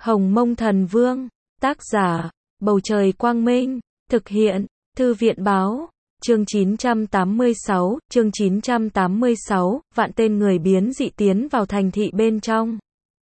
Hồng Mông Thần Vương, tác giả, Bầu Trời Quang Minh, thực hiện, Thư viện Báo, chương 986, vạn tên người biến dị tiến vào thành thị bên trong.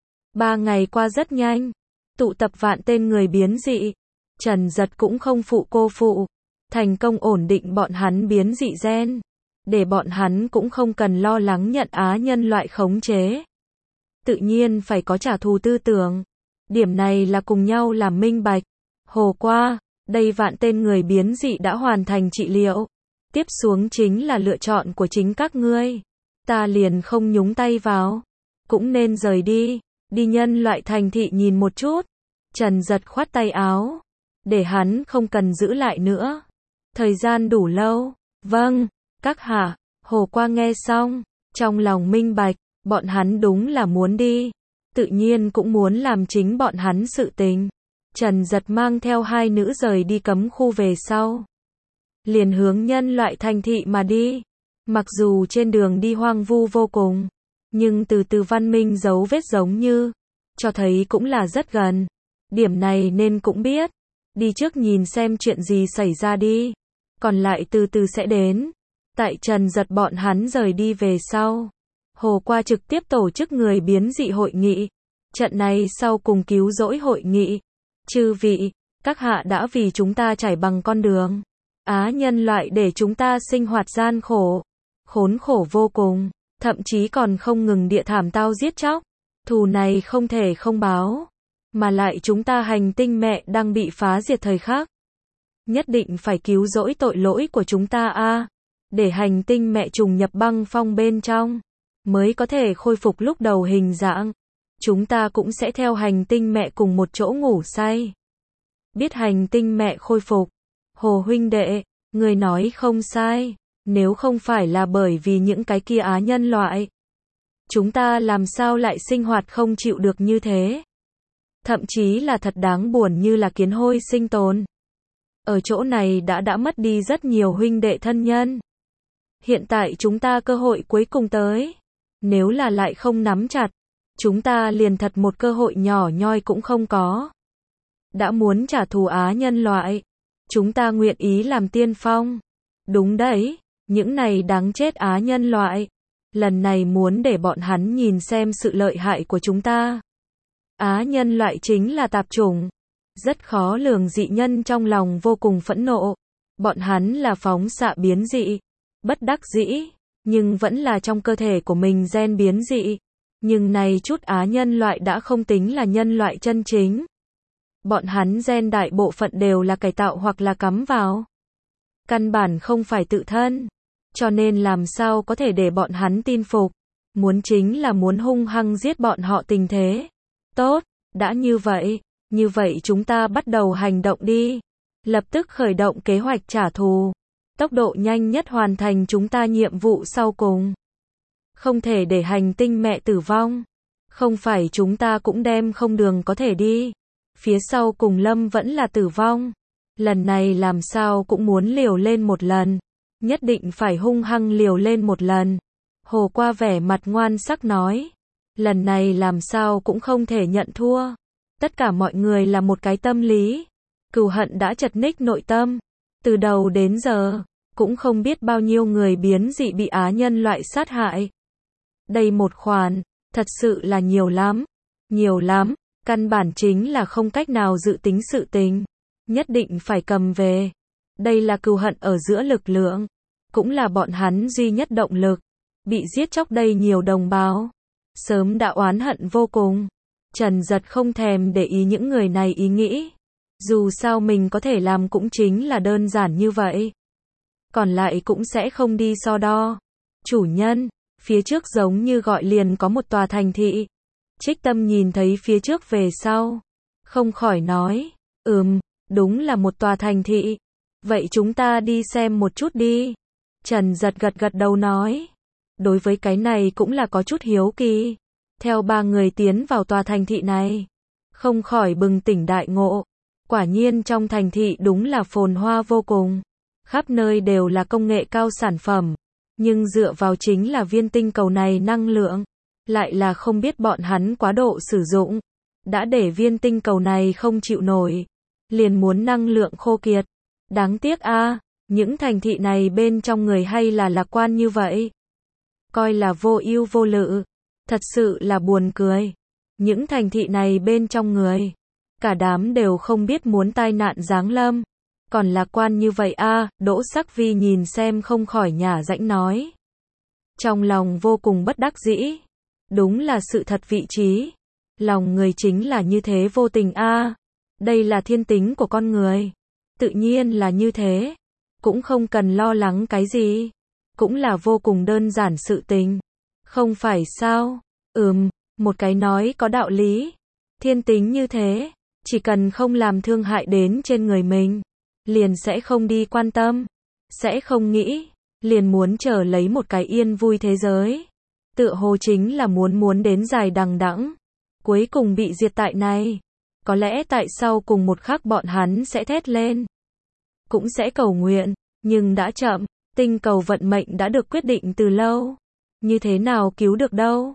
3 ngày qua rất nhanh, tụ tập vạn tên người biến dị, Trần Dật cũng không cô phụ, thành công ổn định bọn hắn biến dị gen, để bọn hắn cũng không cần lo lắng nhận á nhân loại khống chế. Tự nhiên phải có trả thù tư tưởng. Điểm này là cùng nhau làm minh bạch. Hồ qua, đây vạn tên người biến dị đã hoàn thành trị liệu. Tiếp xuống chính là lựa chọn của chính các ngươi. Ta liền không nhúng tay vào. Cũng nên rời đi. Đi nhân loại thành thị nhìn một chút. Trần Dật khoát tay áo. Để hắn không cần giữ lại nữa. Thời gian đủ lâu. Vâng, các hạ. Hồ qua nghe xong. Trong lòng minh bạch. Bọn hắn đúng là muốn đi. Tự nhiên cũng muốn làm chính bọn hắn sự tình. Trần Dật mang theo 2 nữ rời đi cấm khu về sau. Liền hướng nhân loại thành thị mà đi. Mặc dù trên đường đi hoang vu vô cùng. Nhưng từ từ văn minh dấu vết giống như. Cho thấy cũng là rất gần. Điểm này nên cũng biết. Đi trước nhìn xem chuyện gì xảy ra đi. Còn lại từ từ sẽ đến. Tại Trần Dật bọn hắn rời đi về sau. Hồ qua trực tiếp tổ chức người biến dị hội nghị. Trận này sau cùng cứu rỗi hội nghị. Chư vị, các hạ đã vì chúng ta trải bằng con đường. Á nhân loại để chúng ta sinh hoạt gian khổ. Khốn khổ vô cùng. Thậm chí còn không ngừng địa thảm tao giết chóc. Thù này không thể không báo. Mà lại chúng ta hành tinh mẹ đang bị phá diệt thời khắc. Nhất định phải cứu rỗi tội lỗi của chúng ta a. Để hành tinh mẹ trùng nhập băng phong bên trong. Mới có thể khôi phục lúc đầu hình dạng. Chúng ta cũng sẽ theo hành tinh mẹ cùng một chỗ ngủ say. Biết hành tinh mẹ khôi phục. Hồ huynh đệ, người nói không sai. Nếu không phải là bởi vì những cái kia á nhân loại. Chúng ta làm sao lại sinh hoạt không chịu được như thế. Thậm chí là thật đáng buồn như là kiến hôi sinh tồn. Ở chỗ này đã mất đi rất nhiều huynh đệ thân nhân. Hiện tại chúng ta cơ hội cuối cùng tới. Nếu là lại không nắm chặt, chúng ta liền thật một cơ hội nhỏ nhoi cũng không có. Đã muốn trả thù á nhân loại, chúng ta nguyện ý làm tiên phong. Đúng đấy, những này đáng chết á nhân loại. Lần này muốn để bọn hắn nhìn xem sự lợi hại của chúng ta. Á nhân loại chính là tạp chủng. Rất khó lường dị nhân trong lòng vô cùng phẫn nộ. Bọn hắn là phóng xạ biến dị. Bất đắc dĩ. Nhưng vẫn là trong cơ thể của mình gen biến dị. Nhưng này chút á nhân loại đã không tính là nhân loại chân chính. Bọn hắn gen đại bộ phận đều là cải tạo hoặc là cắm vào. Căn bản không phải tự thân. Cho nên làm sao có thể để bọn hắn tin phục. Muốn chính là muốn hung hăng giết bọn họ tình thế. Tốt, đã như vậy chúng ta bắt đầu hành động đi. Lập tức khởi động kế hoạch trả thù. Tốc độ nhanh nhất hoàn thành chúng ta nhiệm vụ sau cùng. Không thể để hành tinh mẹ tử vong. Không phải chúng ta cũng đem không đường có thể đi. Phía sau cùng lâm vẫn là tử vong. Lần này làm sao cũng muốn liều lên một lần. Nhất định phải hung hăng liều lên một lần. Hồ qua vẻ mặt ngoan sắc nói. Lần này làm sao cũng không thể nhận thua. Tất cả mọi người là một cái tâm lý. Cừu hận đã chật ních nội tâm. Từ đầu đến giờ, cũng không biết bao nhiêu người biến dị bị á nhân loại sát hại. Đây một khoản, thật sự là nhiều lắm. Nhiều lắm, căn bản chính là không cách nào dự tính sự tình. Nhất định phải cầm về. Đây là cừu hận ở giữa lực lượng. Cũng là bọn hắn duy nhất động lực. Bị giết chóc đây nhiều đồng bào. Sớm đã oán hận vô cùng. Trần Dật không thèm để ý những người này ý nghĩ. Dù sao mình có thể làm cũng chính là đơn giản như vậy. Còn lại cũng sẽ không đi so đo. Chủ nhân, phía trước giống như gọi liền có một tòa thành thị. Trích Tâm nhìn thấy phía trước về sau. Không khỏi nói, đúng là một tòa thành thị. Vậy chúng ta đi xem một chút đi. Trần Dật gật đầu nói. Đối với cái này cũng là có chút hiếu kỳ. Theo 3 người tiến vào tòa thành thị này. Không khỏi bừng tỉnh đại ngộ. Quả nhiên trong thành thị đúng là phồn hoa vô cùng. Khắp nơi đều là công nghệ cao sản phẩm. Nhưng dựa vào chính là viên tinh cầu này năng lượng. Lại là không biết bọn hắn quá độ sử dụng. đã để viên tinh cầu này không chịu nổi, liền muốn năng lượng khô kiệt. Đáng tiếc a, những thành thị này bên trong người hay là lạc quan như vậy. Coi là vô ưu vô lự, thật sự là buồn cười. Những thành thị này bên trong người, cả đám đều không biết muốn tai nạn giáng lâm. Còn lạc quan như vậy a, Đỗ Sắc Vi nhìn xem không khỏi nhả rãnh nói. Trong lòng vô cùng bất đắc dĩ. Đúng là sự thật vị trí. Lòng người chính là như thế vô tình a. Đây là thiên tính của con người. Tự nhiên là như thế. Cũng không cần lo lắng cái gì. Cũng là vô cùng đơn giản sự tình. Không phải sao? Một cái nói có đạo lý. Thiên tính như thế, chỉ cần không làm thương hại đến trên người mình, liền sẽ không đi quan tâm, sẽ không nghĩ, liền muốn chờ lấy một cái yên vui thế giới. Tựa hồ chính là muốn đến dài đằng đẵng, cuối cùng bị diệt tại này. Có lẽ tại sau cùng một khắc bọn hắn sẽ thét lên, cũng sẽ cầu nguyện, nhưng đã chậm, tinh cầu vận mệnh đã được quyết định từ lâu. Như thế nào cứu được đâu?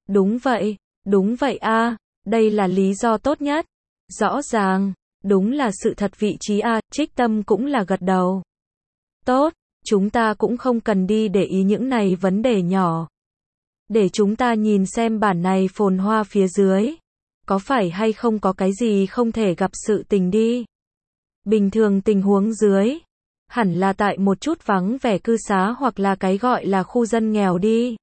Đúng vậy a, đây là lý do tốt nhất. Rõ ràng, đúng là sự thật vị trí a, Trích Tâm cũng là gật đầu. Tốt, chúng ta cũng không cần đi để ý những này vấn đề nhỏ. Để chúng ta nhìn xem bản này phồn hoa phía dưới. Có phải hay không có cái gì không thể gặp sự tình đi. Bình thường tình huống dưới, hẳn là tại một chút vắng vẻ cư xá hoặc là cái gọi là khu dân nghèo đi.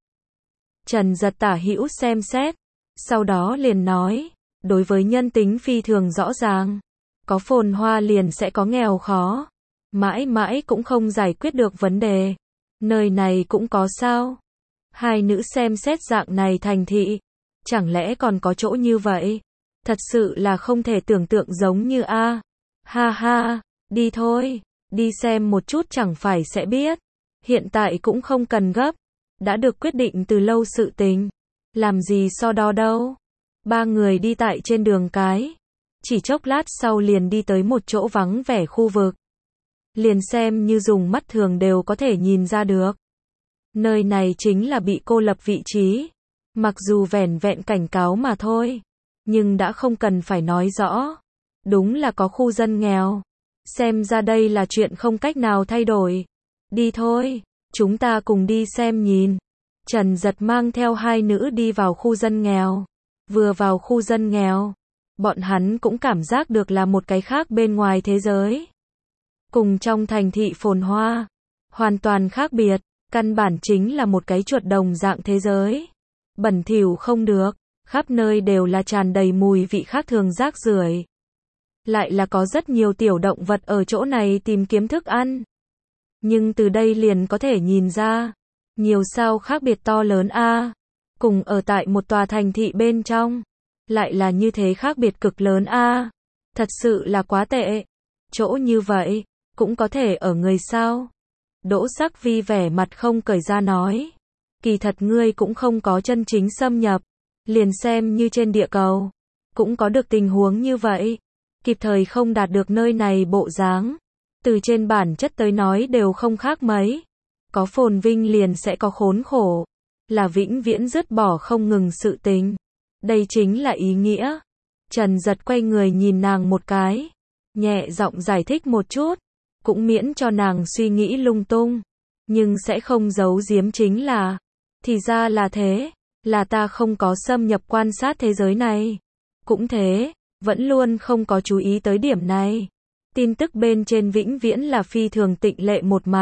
Trần Giật tả hữu xem xét, sau đó liền nói, đối với nhân tính phi thường rõ ràng, có phồn hoa liền sẽ có nghèo khó, mãi mãi cũng không giải quyết được vấn đề. Nơi này cũng có sao? Hai nữ xem xét dạng này thành thị, chẳng lẽ còn có chỗ như vậy? Thật sự là không thể tưởng tượng giống như a. Ha ha, đi thôi, đi xem một chút chẳng phải sẽ biết. Hiện tại cũng không cần gấp, đã được quyết định từ lâu sự tình. Làm gì so đo đâu. Ba người đi tại trên đường cái. Chỉ chốc lát sau liền đi tới một chỗ vắng vẻ khu vực. Liền xem như dùng mắt thường đều có thể nhìn ra được. Nơi này chính là bị cô lập vị trí. Mặc dù vẻn vẹn cảnh cáo mà thôi. Nhưng đã không cần phải nói rõ. Đúng là có khu dân nghèo. Xem ra đây là chuyện không cách nào thay đổi. Đi thôi, chúng ta cùng đi xem nhìn. Trần Giật mang theo hai nữ đi vào khu dân nghèo. Vừa vào khu dân nghèo, bọn hắn cũng cảm giác được là một cái khác bên ngoài thế giới. Cùng trong thành thị phồn hoa, hoàn toàn khác biệt, căn bản chính là một cái chuột đồng dạng thế giới. Bẩn thỉu không được, khắp nơi đều là tràn đầy mùi vị khác thường rác rưởi. Lại là có rất nhiều tiểu động vật ở chỗ này tìm kiếm thức ăn. Nhưng từ đây liền có thể nhìn ra, nhiều sao khác biệt to lớn a. Cùng ở tại một tòa thành thị bên trong, lại là như thế khác biệt cực lớn a. Thật sự là quá tệ. Chỗ như vậy, cũng có thể ở người sao? Đỗ Sắc Vi vẻ mặt không cởi ra nói. Kỳ thật ngươi cũng không có chân chính xâm nhập. Liền xem như trên địa cầu, cũng có được tình huống như vậy. Kịp thời không đạt được nơi này bộ dáng. Từ trên bản chất tới nói đều không khác mấy. Có phồn vinh liền sẽ có khốn khổ. Là vĩnh viễn dứt bỏ không ngừng sự tình. Đây chính là ý nghĩa. Trần Giật quay người nhìn nàng một cái. Nhẹ giọng giải thích một chút. Cũng miễn cho nàng suy nghĩ lung tung. Nhưng sẽ không giấu giếm chính là. Thì ra là thế. Là ta không có xâm nhập quan sát thế giới này. Cũng thế. Vẫn luôn không có chú ý tới điểm này. Tin tức bên trên vĩnh viễn là phi thường tịnh lệ một mặt.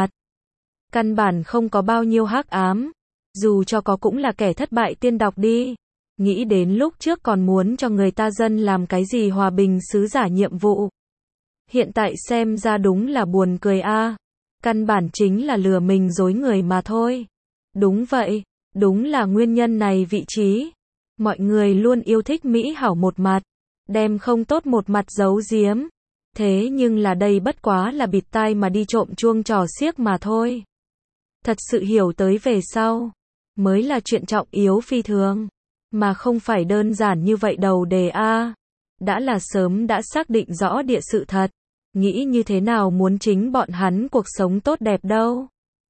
Căn bản không có bao nhiêu hắc ám. Dù cho có cũng là kẻ thất bại tiên đọc đi. Nghĩ đến lúc trước còn muốn cho người ta dân làm cái gì hòa bình sứ giả nhiệm vụ. Hiện tại xem ra đúng là buồn cười a. Căn bản chính là lừa mình dối người mà thôi. Đúng vậy, đúng là nguyên nhân này vị trí. Mọi người luôn yêu thích mỹ hảo một mặt, đem không tốt một mặt giấu giếm. Thế nhưng là đây bất quá là bịt tai mà đi trộm chuông trò xiếc mà thôi. Thật sự hiểu tới về sau, mới là chuyện trọng yếu phi thường. Mà không phải đơn giản như vậy đầu đề a. Đã là sớm đã xác định rõ địa sự thật. Nghĩ như thế nào muốn chính bọn hắn cuộc sống tốt đẹp đâu.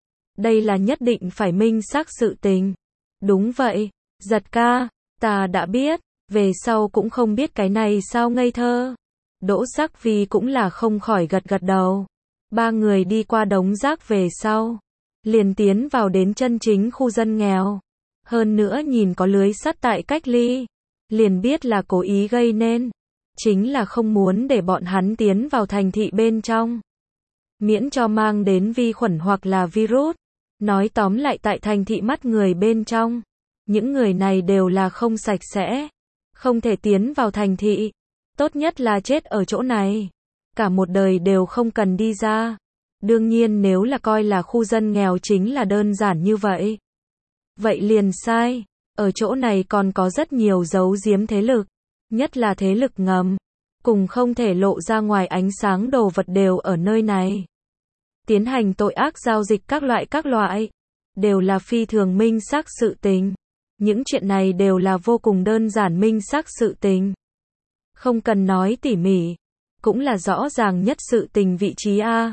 Đây là nhất định phải minh xác sự tình. Đúng vậy, Giật ca, ta đã biết. Về sau cũng không biết cái này sao ngây thơ. Đỗ Sắc Vi cũng là không khỏi gật gật đầu. Ba người đi qua đống rác về sau, liền tiến vào đến chân chính khu dân nghèo. Hơn nữa nhìn có lưới sắt tại cách ly, liền biết là cố ý gây nên. Chính là không muốn để bọn hắn tiến vào thành thị bên trong. Miễn cho mang đến vi khuẩn hoặc là virus. Nói tóm lại tại thành thị mắt người bên trong, những người này đều là không sạch sẽ. Không thể tiến vào thành thị. Tốt nhất là chết ở chỗ này. Cả một đời đều không cần đi ra. Đương nhiên nếu là coi là khu dân nghèo chính là đơn giản như vậy. Vậy liền sai. Ở chỗ này còn có rất nhiều giấu giếm thế lực. Nhất là thế lực ngầm. Cùng không thể lộ ra ngoài ánh sáng đồ vật đều ở nơi này. Tiến hành tội ác giao dịch các loại. Đều là phi thường minh xác sự tình. Những chuyện này đều là vô cùng đơn giản minh xác sự tình. Không cần nói tỉ mỉ. Cũng là rõ ràng nhất sự tình vị trí A.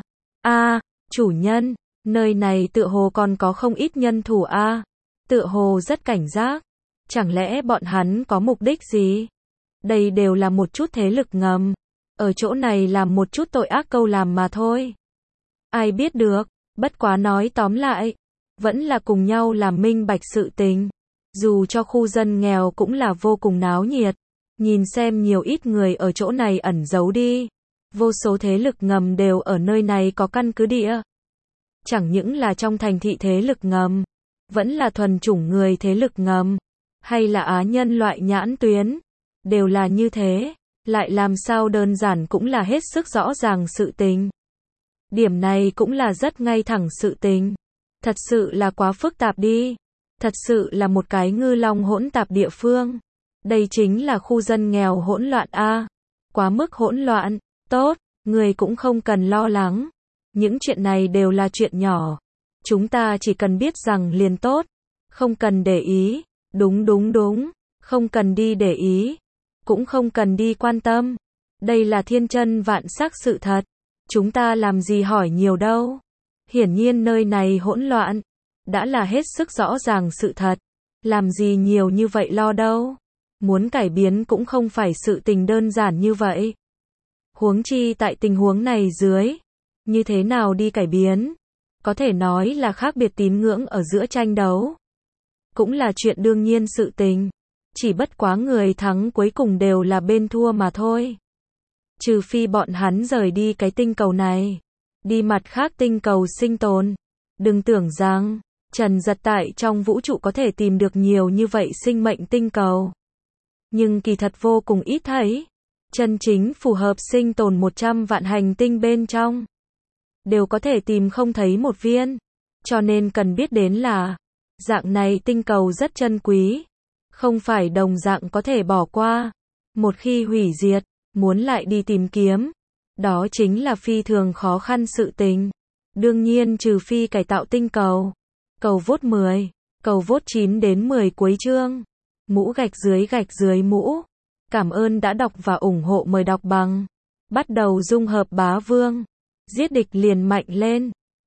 Chủ nhân, nơi này tựa hồ còn có không ít nhân thủ A. Tựa hồ rất cảnh giác. Chẳng lẽ bọn hắn có mục đích gì? Đây đều là một chút thế lực ngầm. Ở chỗ này làm một chút tội ác câu làm mà thôi. Ai biết được, bất quá nói tóm lại. Vẫn là cùng nhau làm minh bạch sự tình. Dù cho khu dân nghèo cũng là vô cùng náo nhiệt. Nhìn xem nhiều ít người ở chỗ này ẩn giấu đi. Vô số thế lực ngầm đều ở nơi này có căn cứ địa. Chẳng những là trong thành thị thế lực ngầm, vẫn là thuần chủng người thế lực ngầm, hay là á nhân loại nhãn tuyến, đều là như thế, lại làm sao đơn giản cũng là hết sức rõ ràng sự tình. Điểm này cũng là rất ngay thẳng sự tình. Thật sự là quá phức tạp đi. Thật sự là một cái ngư long hỗn tạp địa phương. Đây chính là khu dân nghèo hỗn loạn a. Quá mức hỗn loạn. Tốt, người cũng không cần lo lắng. Những chuyện này đều là chuyện nhỏ. Chúng ta chỉ cần biết rằng liền tốt. Không cần để ý. Đúng. Không cần đi để ý. Cũng không cần đi quan tâm. Đây là thiên chân vạn sắc sự thật. Chúng ta làm gì hỏi nhiều đâu. Hiển nhiên nơi này hỗn loạn. Đã là hết sức rõ ràng sự thật. Làm gì nhiều như vậy lo đâu. Muốn cải biến cũng không phải sự tình đơn giản như vậy. Huống chi tại tình huống này dưới. Như thế nào đi cải biến? Có thể nói là khác biệt tín ngưỡng ở giữa tranh đấu. Cũng là chuyện đương nhiên sự tình. Chỉ bất quá người thắng cuối cùng đều là bên thua mà thôi. Trừ phi bọn hắn rời đi cái tinh cầu này. Đi mặt khác tinh cầu sinh tồn. Đừng tưởng rằng Trần Giật tại trong vũ trụ có thể tìm được nhiều như vậy sinh mệnh tinh cầu. Nhưng kỳ thật vô cùng ít thấy. Chân chính phù hợp sinh tồn 100 vạn hành tinh bên trong. Đều có thể tìm không thấy một viên. Cho nên cần biết đến là dạng này tinh cầu rất chân quý. Không phải đồng dạng có thể bỏ qua. Một khi hủy diệt, muốn lại đi tìm kiếm. Đó chính là phi thường khó khăn sự tình. Đương nhiên trừ phi cải tạo tinh cầu. Cầu vốt 10, cầu vốt 9 đến 10 cuối chương. Mũ gạch dưới mũ. Cảm ơn đã đọc và ủng hộ, mời đọc bằng. Bắt đầu dung hợp bá vương. Giết địch liền mạnh lên.